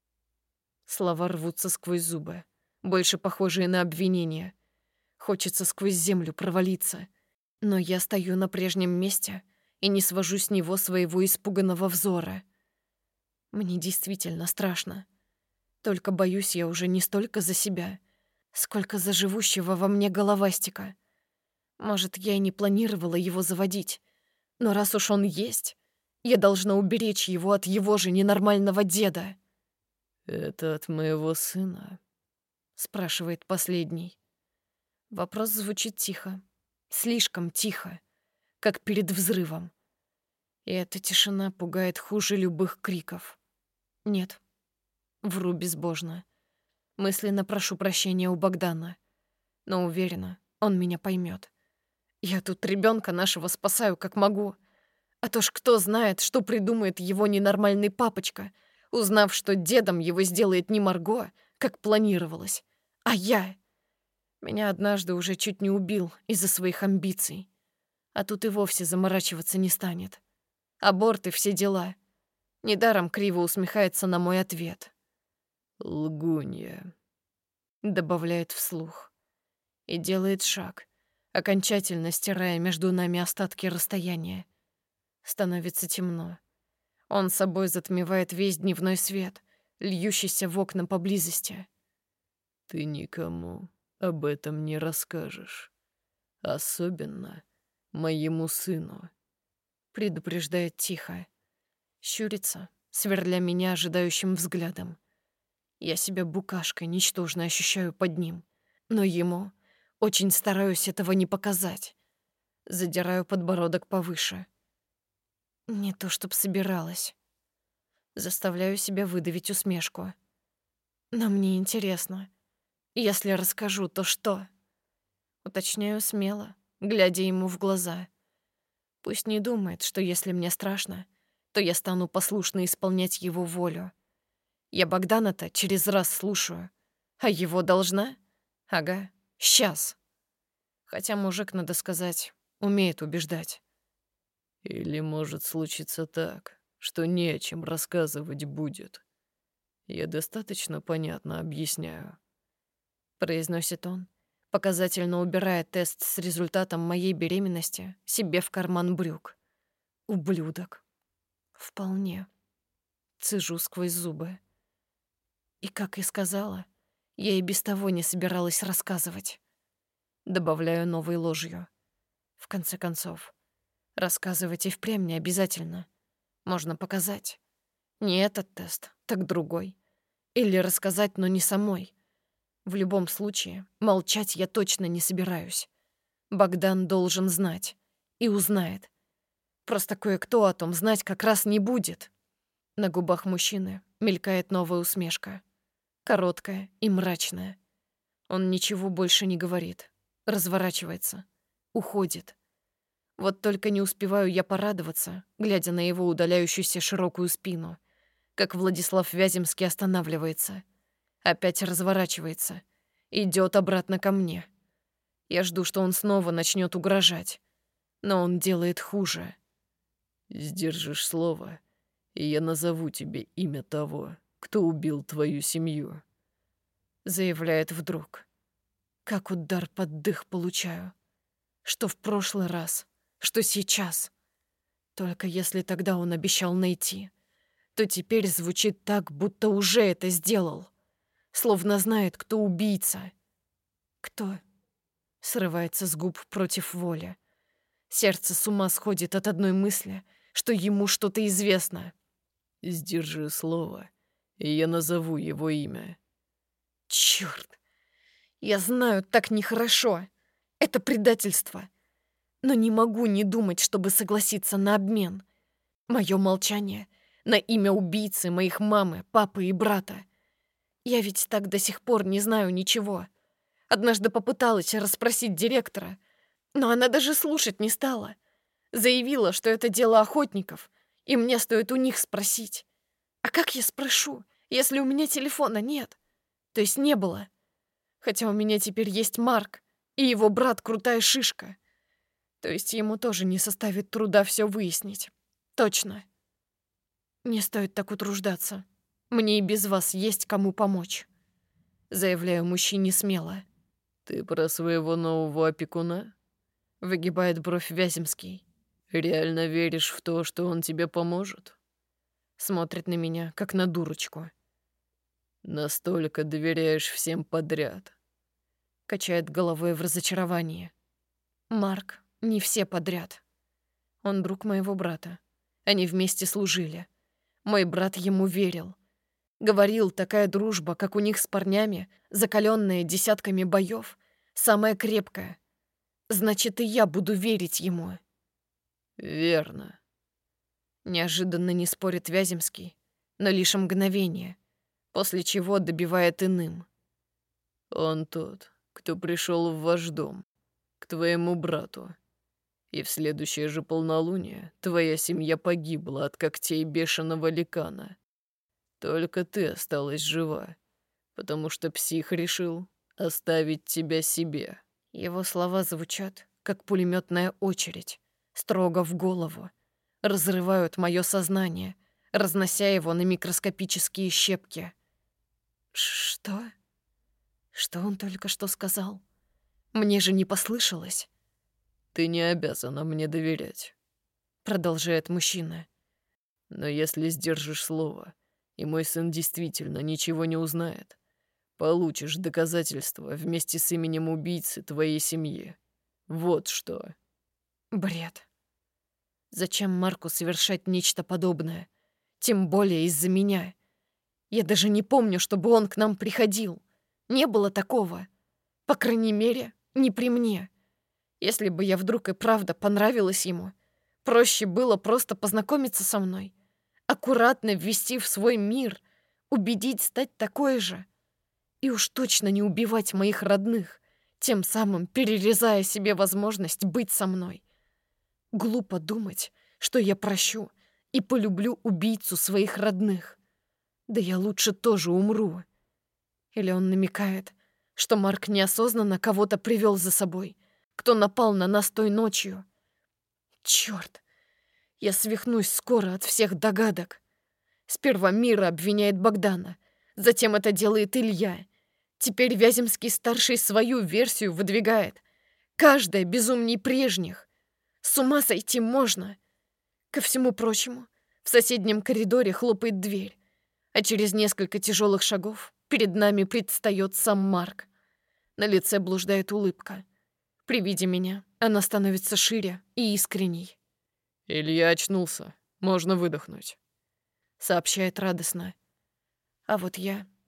Speaker 1: Слова рвутся сквозь зубы, больше похожие на обвинения. Хочется сквозь землю провалиться. Но я стою на прежнем месте и не свожу с него своего испуганного взора. Мне действительно страшно. Только боюсь я уже не столько за себя, сколько за живущего во мне головастика. Может, я и не планировала его заводить, но раз уж он есть, я должна уберечь его от его же ненормального деда.
Speaker 2: «Это от моего сына?»
Speaker 1: — спрашивает последний. Вопрос звучит тихо, слишком тихо, как перед взрывом. И эта тишина пугает хуже любых криков. Нет, вру безбожно. Мысленно прошу прощения у Богдана, но уверена, он меня поймет. Я тут ребенка нашего спасаю как могу. А то ж кто знает, что придумает его ненормальный папочка, узнав, что дедом его сделает не Марго, как планировалось, а я. Меня однажды уже чуть не убил из-за своих амбиций. А тут и вовсе заморачиваться не станет. Аборт и все дела. Недаром криво усмехается на мой ответ.
Speaker 2: «Лгунья»,
Speaker 1: — добавляет вслух. И делает шаг, окончательно стирая между нами остатки расстояния. Становится темно. Он собой затмевает весь дневной свет, льющийся в окна поблизости.
Speaker 2: «Ты никому об этом не расскажешь. Особенно моему сыну»,
Speaker 1: — предупреждает тихо. Щурится, сверля меня ожидающим взглядом. Я себя букашкой ничтожно ощущаю под ним, но ему очень стараюсь этого не показать. Задираю подбородок повыше. Не то чтоб собиралась. Заставляю себя выдавить усмешку. Но мне интересно. Если расскажу, то что? Уточняю смело, глядя ему в глаза. Пусть не думает, что если мне страшно, то я стану послушно исполнять его волю. Я Богдана-то через раз слушаю, а его должна? Ага, сейчас. Хотя мужик, надо сказать, умеет убеждать.
Speaker 2: «Или может случиться так, что не о чем рассказывать будет. Я достаточно понятно объясняю»,
Speaker 1: — произносит он, показательно убирая тест с результатом моей беременности себе в карман брюк. Ублюдок. Вполне. Цежу сквозь зубы. И, как и сказала, я и без того не собиралась рассказывать. Добавляю новой ложью. В конце концов, рассказывать и впрямь не обязательно. Можно показать. Не этот тест, так другой. Или рассказать, но не самой. В любом случае, молчать я точно не собираюсь. Богдан должен знать. И узнает. Просто кое-кто о том знать как раз не будет. На губах мужчины мелькает новая усмешка. Короткая и мрачная. Он ничего больше не говорит. Разворачивается. Уходит. Вот только не успеваю я порадоваться, глядя на его удаляющуюся широкую спину, как Владислав Вяземский останавливается. Опять разворачивается. Идет обратно ко мне. Я жду, что он снова начнет угрожать. Но он делает хуже.
Speaker 2: «Сдержишь слово, и я назову тебе имя того, кто убил твою семью»,
Speaker 1: — заявляет вдруг. Как удар под дых получаю. Что в прошлый раз, что сейчас. Только если тогда он обещал найти, то теперь звучит так, будто уже это сделал. Словно знает, кто убийца. Кто? Срывается с губ против воли. Сердце с ума сходит от одной мысли, что ему что-то известно.
Speaker 2: «Сдержи слово, и я назову его имя».
Speaker 1: Чёрт! Я знаю, так нехорошо. Это предательство. Но не могу не думать, чтобы согласиться на обмен. Мое молчание на имя убийцы моих мамы, папы и брата. Я ведь так до сих пор не знаю ничего. Однажды попыталась расспросить директора, но она даже слушать не стала. Заявила, что это дело охотников, и мне стоит у них спросить. А как я спрошу, если у меня телефона нет? То есть не было. Хотя у меня теперь есть Марк, и его брат крутая шишка. То есть ему тоже не составит труда все выяснить. Точно. Не стоит так утруждаться. Мне и без вас есть кому помочь. Заявляю мужчине смело.
Speaker 2: «Ты про своего нового опекуна?»
Speaker 1: — выгибает бровь Вяземский.
Speaker 2: «Реально веришь в то, что он тебе поможет?»
Speaker 1: Смотрит на меня, как на дурочку.
Speaker 2: «Настолько доверяешь всем подряд?»
Speaker 1: Качает головой в разочаровании. Марк, не все подряд. Он друг моего брата. Они вместе служили. Мой брат ему верил. Говорил, такая дружба, как у них с парнями, закаленная десятками боев, самая крепкая. Значит, и я буду верить ему.
Speaker 2: «Верно».
Speaker 1: Неожиданно не спорит Вяземский, но лишь мгновение, после чего добивает иным.
Speaker 2: «Он тот, кто пришел в ваш дом, к твоему брату. И в следующее же полнолуние твоя семья погибла от когтей бешеного ликана. Только ты осталась жива, потому что псих решил оставить тебя себе».
Speaker 1: Его слова звучат, как пулеметная очередь, строго в голову, разрывают мое сознание, разнося его на микроскопические щепки. Что? Что он только что сказал? Мне же не послышалось.
Speaker 2: «Ты не обязана мне доверять»,
Speaker 1: — продолжает мужчина.
Speaker 2: «но если сдержишь слово, и мой сын действительно ничего не узнает, получишь доказательства вместе с именем убийцы твоей семьи. Вот что».
Speaker 1: Бред. Зачем Марку совершать нечто подобное? Тем более из-за меня. Я даже не помню, чтобы он к нам приходил. Не было такого. По крайней мере, не при мне. Если бы я вдруг и правда понравилась ему, проще было просто познакомиться со мной, аккуратно ввести в свой мир, убедить стать такой же. И уж точно не убивать моих родных, тем самым перерезая себе возможность быть со мной. Глупо думать, что я прощу и полюблю убийцу своих родных. Да я лучше тоже умру. Или он намекает, что Марк неосознанно кого-то привел за собой, кто напал на нас той ночью. Черт, я свихнусь скоро от всех догадок. Сперва Мира обвиняет Богдана, затем это делает Илья. Теперь Вяземский-старший свою версию выдвигает. Каждая безумней прежних. С ума сойти можно. Ко всему прочему, в соседнем коридоре хлопает дверь, а через несколько тяжелых шагов перед нами предстает сам Марк. На лице блуждает улыбка. При виде меня она становится шире и искренней.
Speaker 2: «Илья очнулся. Можно выдохнуть»,
Speaker 1: — сообщает радостно. А вот я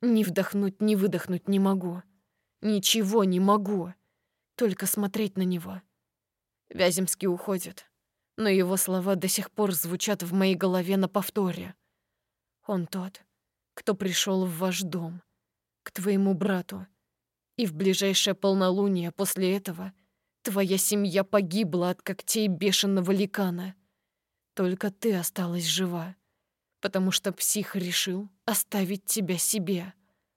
Speaker 1: Ни вдохнуть, ни выдохнуть не могу. Ничего не могу. Только смотреть на него. Вяземский уходит, но его слова до сих пор звучат в моей голове на повторе. Он тот, кто пришел в ваш дом, к твоему брату, и в ближайшее полнолуние после этого твоя семья погибла от когтей бешеного ликана. Только ты осталась жива, потому что псих решил оставить тебя себе.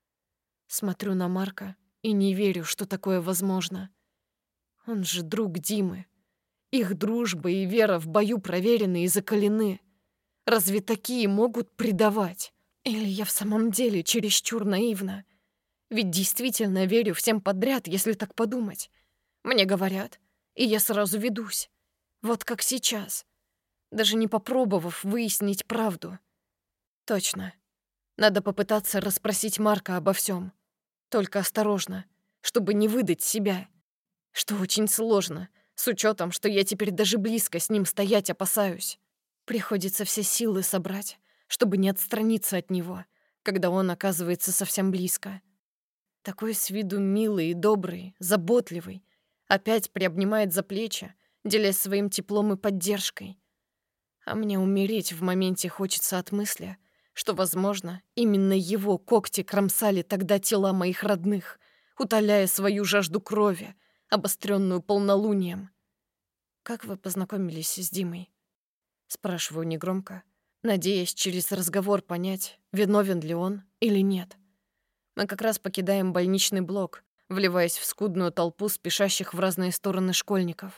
Speaker 1: Смотрю на Марка и не верю, что такое возможно. Он же друг Димы. Их дружба и вера в бою проверены и закалены. Разве такие могут предавать? Или я в самом деле чересчур наивна? Ведь действительно верю всем подряд, если так подумать. Мне говорят, и я сразу ведусь. Вот как сейчас, даже не попробовав выяснить правду. Точно. Надо попытаться расспросить Марка обо всем. Только осторожно, чтобы не выдать себя. Что очень сложно, с учетом, что я теперь даже близко с ним стоять опасаюсь. Приходится все силы собрать, чтобы не отстраниться от него, когда он оказывается совсем близко. Такой с виду милый и добрый, заботливый, опять приобнимает за плечи, делясь своим теплом и поддержкой. А мне умереть в моменте хочется от мысли, что, возможно, именно его когти кромсали тогда тела моих родных, утоляя свою жажду крови, обостренную полнолунием. «Как вы познакомились с Димой?» Спрашиваю негромко, надеясь через разговор понять, виновен ли он или нет. Мы как раз покидаем больничный блок, вливаясь в скудную толпу спешащих в разные стороны школьников.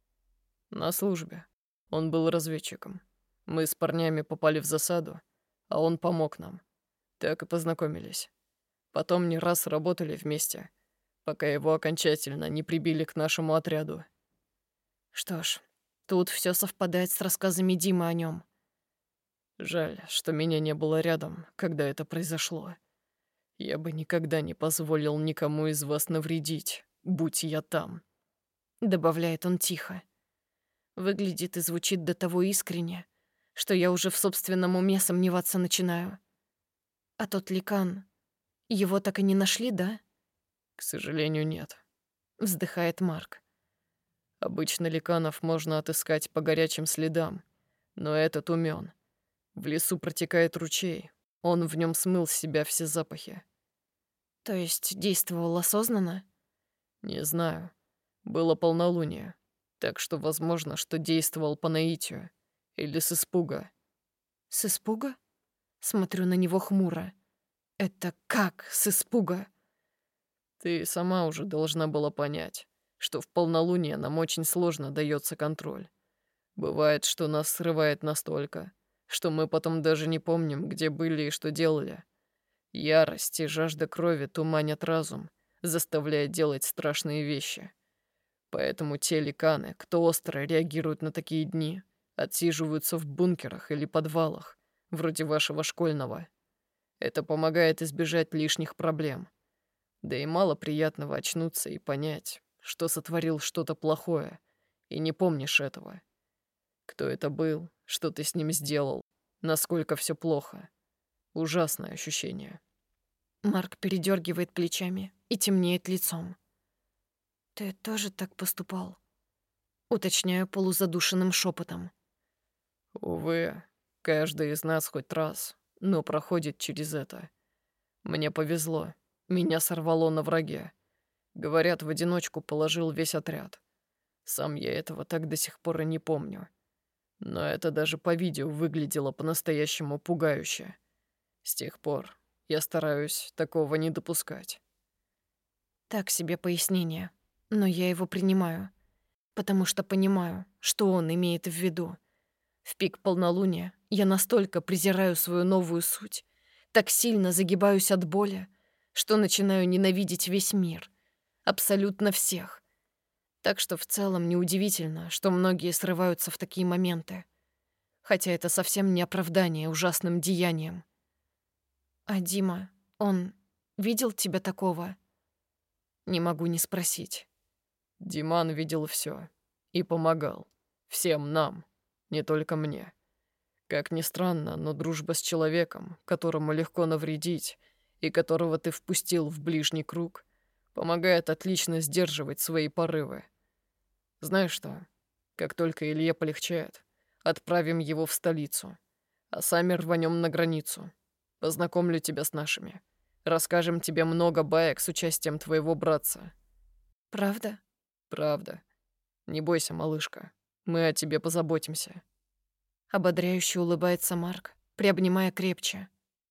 Speaker 2: На службе. Он был разведчиком. Мы с парнями попали в засаду, а он помог нам. Так и познакомились. Потом не раз работали вместе, пока его окончательно не прибили к нашему отряду.
Speaker 1: Что ж, тут все совпадает с рассказами Димы о нем.
Speaker 2: Жаль, что меня не было рядом, когда это произошло. Я бы никогда не позволил никому из вас навредить, будь я там.
Speaker 1: Добавляет он тихо. Выглядит и звучит до того искренне, что я уже в собственном уме сомневаться начинаю. А тот ликан, его так и не нашли, да?
Speaker 2: К сожалению, нет.
Speaker 1: Вздыхает Марк.
Speaker 2: Обычно ликанов можно отыскать по горячим следам, но этот умён. В лесу протекает ручей, он в нем смыл с себя все запахи.
Speaker 1: То есть действовал осознанно?
Speaker 2: Не знаю. Было полнолуние, так что возможно, что действовал по наитию или с испуга.
Speaker 1: С испуга? Смотрю на него хмуро. Это как с испуга?
Speaker 2: Ты сама уже должна была понять, что в полнолуние нам очень сложно дается контроль. Бывает, что нас срывает настолько, что мы потом даже не помним, где были и что делали. Ярость и жажда крови туманят разум, заставляя делать страшные вещи. Поэтому те ликаны, кто остро реагирует на такие дни, отсиживаются в бункерах или подвалах, вроде вашего школьного. Это помогает избежать лишних проблем. Да и мало приятного очнуться и понять, что сотворил что-то плохое, и не помнишь этого. Кто это был, что ты с ним сделал, насколько все плохо. Ужасное ощущение.
Speaker 1: Марк передергивает плечами и темнеет лицом. Ты тоже так поступал? Уточняю полузадушенным шепотом.
Speaker 2: Увы, каждый из нас хоть раз, но проходит через это. Мне повезло, меня сорвало на враге. Говорят, в одиночку положил весь отряд. Сам я этого так до сих пор и не помню. Но это даже по видео выглядело по-настоящему пугающе. С тех пор я стараюсь такого не допускать.
Speaker 1: Так себе пояснение, но я его принимаю, потому что понимаю, что он имеет в виду. В пик полнолуния я настолько презираю свою новую суть, так сильно загибаюсь от боли, что начинаю ненавидеть весь мир, абсолютно всех. Так что в целом неудивительно, что многие срываются в такие моменты. Хотя это совсем не оправдание ужасным деяниям. А Дима, он видел тебя такого? Не могу не спросить.
Speaker 2: Диман видел все и помогал. Всем нам, не только мне. Как ни странно, но дружба с человеком, которому легко навредить, и которого ты впустил в ближний круг, помогает отлично сдерживать свои порывы. Знаешь что, как только Илье полегчает, отправим его в столицу, а сами рванем на границу. Познакомлю тебя с нашими. Расскажем тебе много баек с участием твоего братца.
Speaker 1: Правда?
Speaker 2: Правда. Не бойся, малышка. Мы о тебе позаботимся.
Speaker 1: Ободряюще улыбается Марк, приобнимая крепче.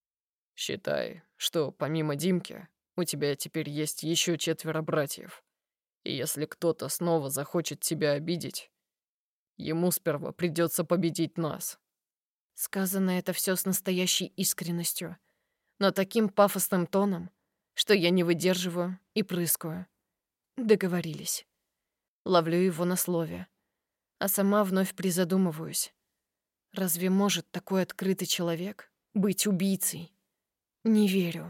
Speaker 2: Считай, что помимо Димки у тебя теперь есть еще 4 братьев. И если кто-то снова захочет тебя обидеть, ему сперва придется победить нас.
Speaker 1: Сказано это все с настоящей искренностью, но таким пафосным тоном, что я не выдерживаю и прыскаю. Договорились. Ловлю его на слове, а сама вновь призадумываюсь. Разве может такой открытый человек быть убийцей? Не верю.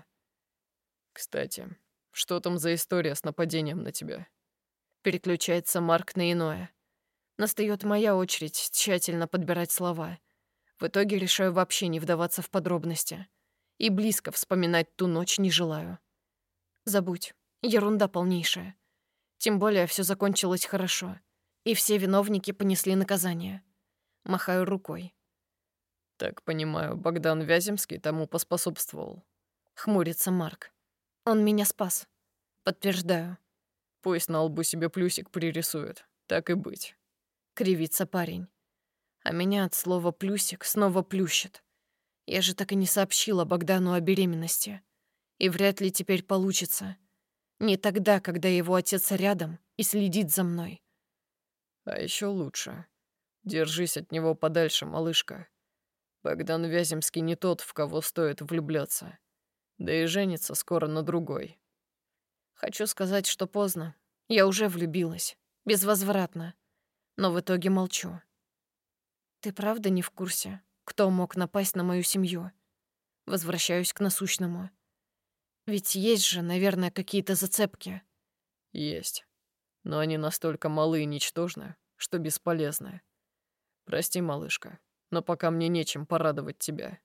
Speaker 2: Кстати, что там за история с нападением на тебя?
Speaker 1: Переключается Марк на иное. Настает моя очередь тщательно подбирать слова. В итоге решаю вообще не вдаваться в подробности. И близко вспоминать ту ночь не желаю. Забудь. Ерунда полнейшая. Тем более все закончилось хорошо. И все виновники понесли наказание. Махаю рукой.
Speaker 2: Так понимаю, Богдан Вяземский тому поспособствовал.
Speaker 1: Хмурится Марк. Он меня спас. Подтверждаю.
Speaker 2: Пусть на лбу себе плюсик пририсует. Так и быть.
Speaker 1: Кривится парень. А меня от слова «плюсик» снова плющит. Я же так и не сообщила Богдану о беременности. И вряд ли теперь получится. Не тогда, когда его отец рядом и следит за мной.
Speaker 2: А еще лучше. Держись от него подальше, малышка. Богдан Вяземский не тот, в кого стоит влюбляться. Да и женится скоро на другой.
Speaker 1: Хочу сказать, что поздно. Я уже влюбилась. Безвозвратно. Но в итоге молчу. Ты правда не в курсе, кто мог напасть на мою семью? Возвращаюсь к насущному. Ведь есть же, наверное, какие-то зацепки.
Speaker 2: Есть. Но они настолько малы и ничтожны, что бесполезны. Прости, малышка, но пока мне нечем порадовать тебя.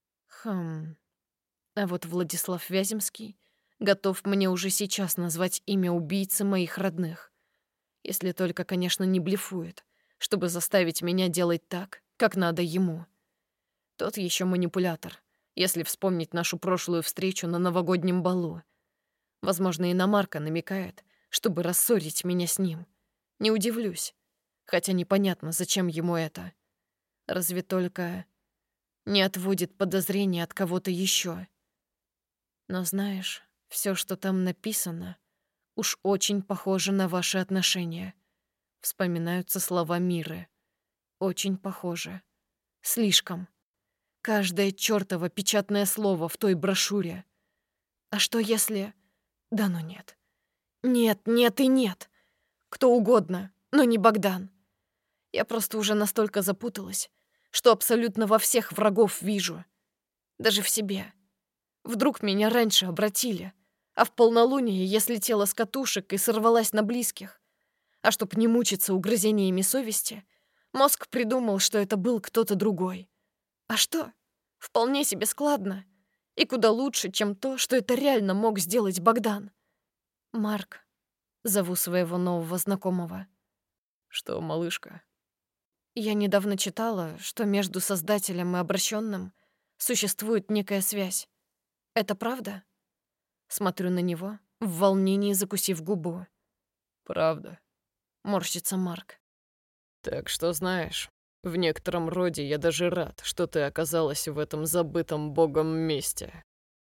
Speaker 1: А вот Владислав Вяземский готов мне уже сейчас назвать имя убийцы моих родных. Если только, конечно, не блефует, чтобы заставить меня делать так, как надо ему. Тот еще манипулятор, если вспомнить нашу прошлую встречу на новогоднем балу. Возможно, и на Марка намекает, чтобы рассорить меня с ним. Не удивлюсь, хотя непонятно, зачем ему это. Разве только не отводит подозрения от кого-то еще. Но знаешь, все, что там написано, уж очень похоже на ваши отношения. Вспоминаются слова Миры. Очень похоже. Слишком. Каждое чёртово печатное слово в той брошюре. А что если... Да ну нет. Нет, нет и нет. Кто угодно, но не Богдан. Я просто уже настолько запуталась, что абсолютно во всех врагов вижу. Даже в себе. Вдруг меня раньше обратили, а в полнолуние я слетела с катушек и сорвалась на близких. А чтоб не мучиться угрызениями совести, мозг придумал, что это был кто-то другой. А что? Вполне себе складно. И куда лучше, чем то, что это реально мог сделать Богдан. Марк. Зову своего нового знакомого.
Speaker 2: Что, малышка?
Speaker 1: Я недавно читала, что между создателем и обращенным существует некая связь. Это правда? Смотрю на него, в волнении закусив губу.
Speaker 2: Правда.
Speaker 1: Морщится Марк.
Speaker 2: Так что знаешь, в некотором роде я даже рад, что ты оказалась в этом забытом богом месте.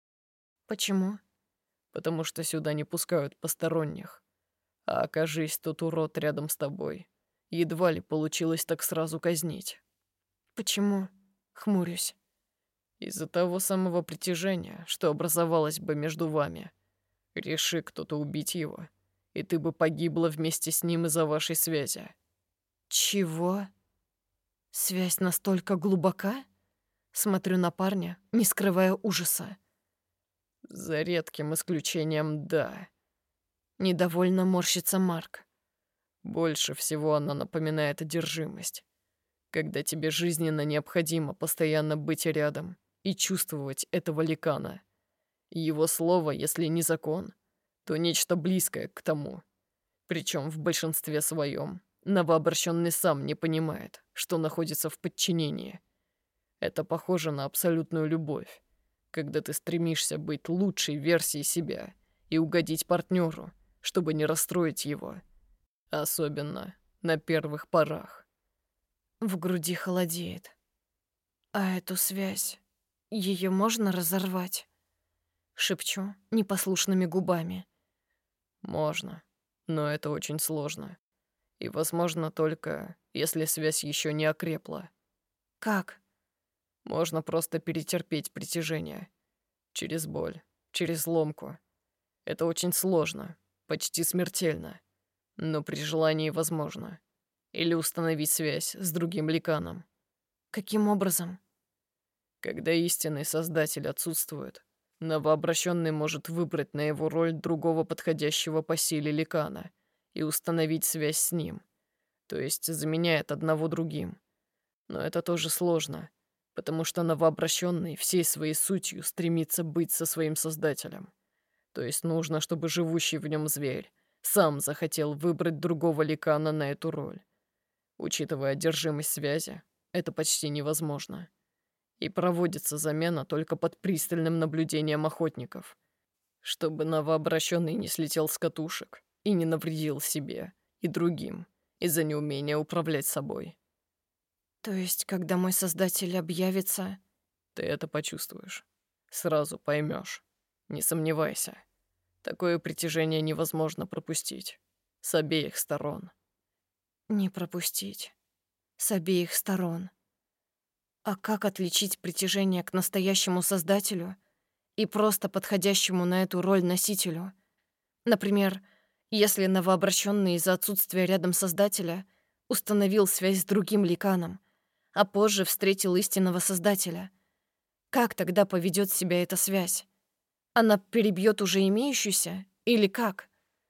Speaker 1: Почему?
Speaker 2: Потому что сюда не пускают посторонних. А окажись тут урод рядом с тобой, едва ли получилось так сразу казнить.
Speaker 1: Почему? Хмурюсь.
Speaker 2: Из-за того самого притяжения, что образовалось бы между вами. Реши кто-то убить его, и ты бы погибла вместе с ним из-за вашей связи.
Speaker 1: Чего? Связь настолько глубока? Смотрю на парня, не скрывая ужаса.
Speaker 2: За редким исключением, да.
Speaker 1: Недовольно морщится Марк.
Speaker 2: Больше всего она напоминает одержимость, когда тебе жизненно необходимо постоянно быть рядом и чувствовать этого ликана. Его слово, если не закон, то нечто близкое к тому. Причем в большинстве своем новообращенный сам не понимает, что находится в подчинении. Это похоже на абсолютную любовь, когда ты стремишься быть лучшей версией себя и угодить партнеру, чтобы не расстроить его. Особенно на первых порах.
Speaker 1: В груди холодеет. А эту связь, ее можно разорвать? Шепчу непослушными губами.
Speaker 2: Можно, но это очень сложно. И возможно только, если связь еще не окрепла.
Speaker 1: Как?
Speaker 2: Можно просто перетерпеть притяжение. Через боль, через ломку. Это очень сложно, почти смертельно. Но при желании возможно. Или установить связь с другим ликаном.
Speaker 1: Каким образом?
Speaker 2: Когда истинный создатель отсутствует, новообращенный может выбрать на его роль другого подходящего по силе ликана и установить связь с ним. То есть заменяет одного другим. Но это тоже сложно, потому что новообращенный всей своей сутью стремится быть со своим создателем. То есть нужно, чтобы живущий в нем зверь сам захотел выбрать другого ликана на эту роль. Учитывая одержимость связи, это почти невозможно. И проводится замена только под пристальным наблюдением охотников, чтобы новообращенный не слетел с катушек и не навредил себе и другим из-за неумения управлять собой.
Speaker 1: То есть, когда мой создатель объявится...
Speaker 2: Ты это почувствуешь. Сразу поймешь. Не сомневайся. Такое притяжение невозможно пропустить. С обеих сторон.
Speaker 1: Не пропустить. С обеих сторон. А как отличить притяжение к настоящему создателю и просто подходящему на эту роль носителю? Например, если новообращенный из-за отсутствия рядом создателя установил связь с другим ликаном, а позже встретил истинного создателя. Как тогда поведет себя эта связь? Она перебьет уже имеющуюся или как?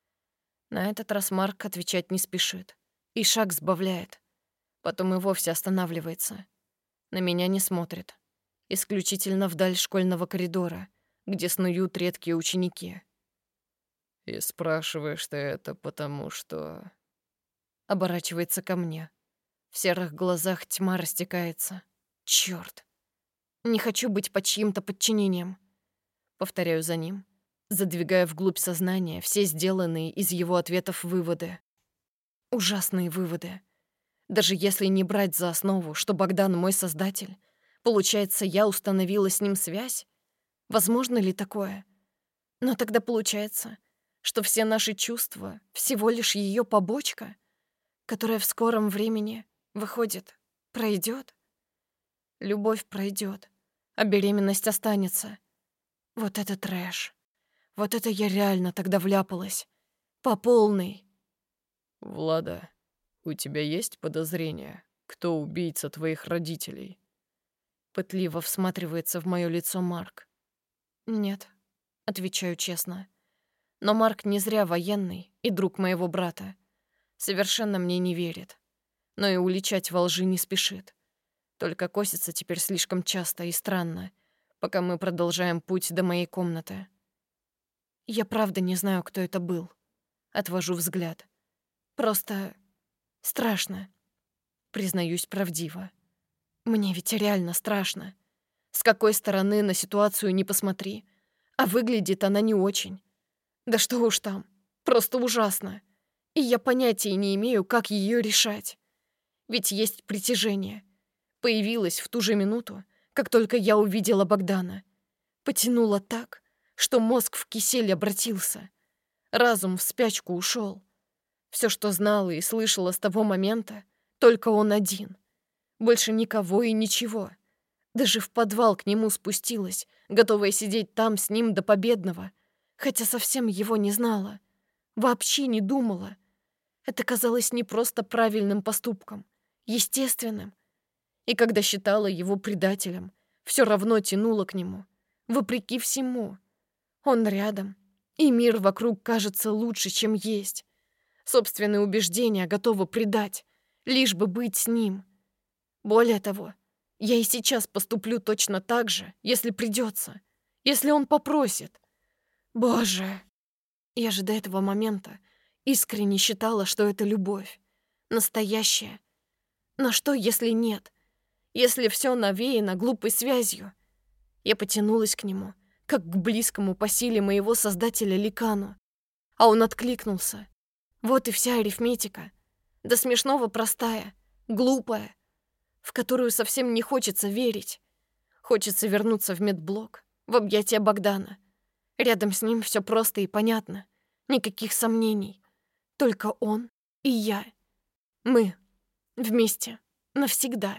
Speaker 1: На этот раз Марк отвечать не спешит и шаг сбавляет. Потом и вовсе останавливается. На меня не смотрит. Исключительно вдаль школьного коридора, где снуют редкие ученики.
Speaker 2: И спрашиваешь ты это потому, что...
Speaker 1: Оборачивается ко мне. В серых глазах тьма растекается. Чёрт. Не хочу быть под чьим-то подчинением. Повторяю за ним, задвигая вглубь сознания все сделанные из его ответов выводы. Ужасные выводы. Даже если не брать за основу, что Богдан мой создатель, получается, я установила с ним связь? Возможно ли такое? Но тогда получается, что все наши чувства — всего лишь ее побочка, которая в скором времени, выходит, пройдет. Любовь пройдет, а беременность останется. Вот это трэш. Вот это я реально тогда вляпалась. По полной.
Speaker 2: Влада, у тебя есть подозрения, кто убийца твоих родителей?
Speaker 1: Пытливо всматривается в моё лицо Марк. Нет, отвечаю честно. Но Марк не зря военный и друг моего брата. Совершенно мне не верит. Но и уличать во лжи не спешит. Только косится теперь слишком часто и странно, пока мы продолжаем путь до моей комнаты. Я правда не знаю, кто это был. Отвожу взгляд. Просто страшно. Признаюсь правдиво. Мне ведь реально страшно. С какой стороны на ситуацию не посмотри, а выглядит она не очень. Да что уж там, просто ужасно. И я понятия не имею, как ее решать. Ведь есть притяжение. Появилось в ту же минуту, как только я увидела Богдана. Потянуло так, что мозг в кисель обратился. Разум в спячку ушел. Все, что знала и слышала с того момента, только он один. Больше никого и ничего. Даже в подвал к нему спустилась, готовая сидеть там с ним до победного, хотя совсем его не знала. Вообще не думала. Это казалось не просто правильным поступком, естественным. И когда считала его предателем, все равно тянула к нему, вопреки всему. Он рядом, и мир вокруг кажется лучше, чем есть. Собственные убеждения готова предать, лишь бы быть с ним. Более того, я и сейчас поступлю точно так же, если придется. Если он попросит? Боже! Я же до этого момента искренне считала, что это любовь. Настоящая. Но что, если нет? Если все навеяно глупой связью? Я потянулась к нему, как к близкому по силе моего создателя Ликану. А он откликнулся. Вот и вся арифметика. До смешного простая, глупая, в которую совсем не хочется верить. Хочется вернуться в медблок, в объятия Богдана. Рядом с ним все просто и понятно. Никаких сомнений. Только он и я. Мы. Вместе. Навсегда.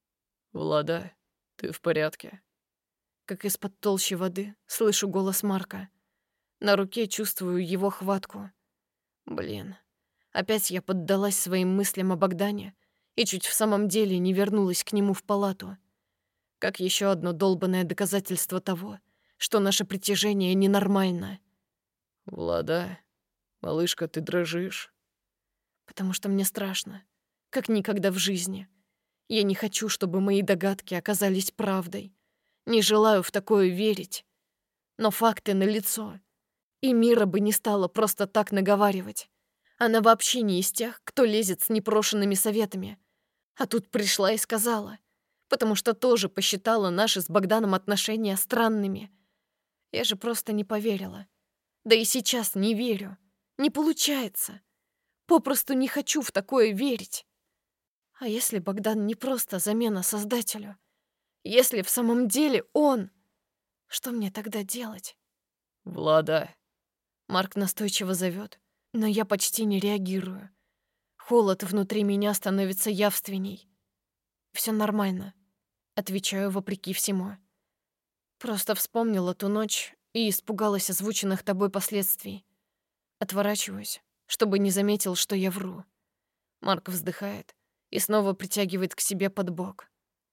Speaker 2: «Влада, ты в порядке?»
Speaker 1: Как из-под толщи воды слышу голос Марка. На руке чувствую его хватку. Блин. Опять я поддалась своим мыслям о Богдане и чуть в самом деле не вернулась к нему в палату. Как еще одно долбанное доказательство того, что наше притяжение ненормально.
Speaker 2: «Влада, малышка, ты дрожишь?»
Speaker 1: Потому что мне страшно, как никогда в жизни. Я не хочу, чтобы мои догадки оказались правдой. Не желаю в такое верить. Но факты налицо. И Мира бы не стала просто так наговаривать. Она вообще не из тех, кто лезет с непрошенными советами. А тут пришла и сказала. Потому что тоже посчитала наши с Богданом отношения странными. Я же просто не поверила. Да и сейчас не верю. Не получается. Попросту не хочу в такое верить. А если Богдан не просто замена Создателю? Если в самом деле он? Что мне тогда делать?
Speaker 2: «Влада!»
Speaker 1: Марк настойчиво зовет, но я почти не реагирую. Холод внутри меня становится явственней. Все нормально, отвечаю вопреки всему. Просто вспомнила ту ночь и испугалась озвученных тобой последствий. Отворачиваюсь, чтобы не заметил, что я вру. Марк вздыхает и снова притягивает к себе под бок.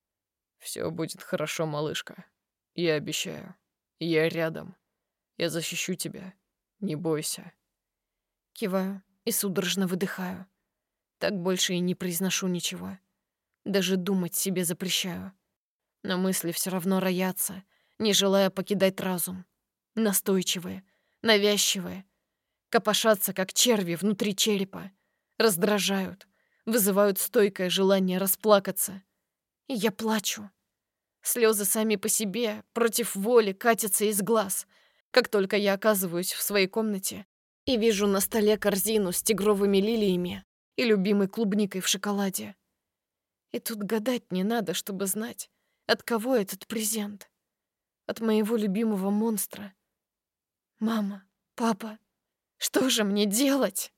Speaker 2: «Все будет хорошо, малышка. Я обещаю. Я рядом. Я защищу тебя. Не бойся».
Speaker 1: Киваю и судорожно выдыхаю. Так больше и не произношу ничего. Даже думать себе запрещаю. Но мысли все равно роятся, не желая покидать разум. Настойчивые, навязчивые. Копошатся, как черви внутри черепа. Раздражают, вызывают стойкое желание расплакаться. И я плачу. Слезы сами по себе, против воли, катятся из глаз, как только я оказываюсь в своей комнате и вижу на столе корзину с тигровыми лилиями и любимой клубникой в шоколаде. И тут гадать не надо, чтобы знать, от кого этот презент. От моего любимого монстра. Мама, папа, что же мне делать?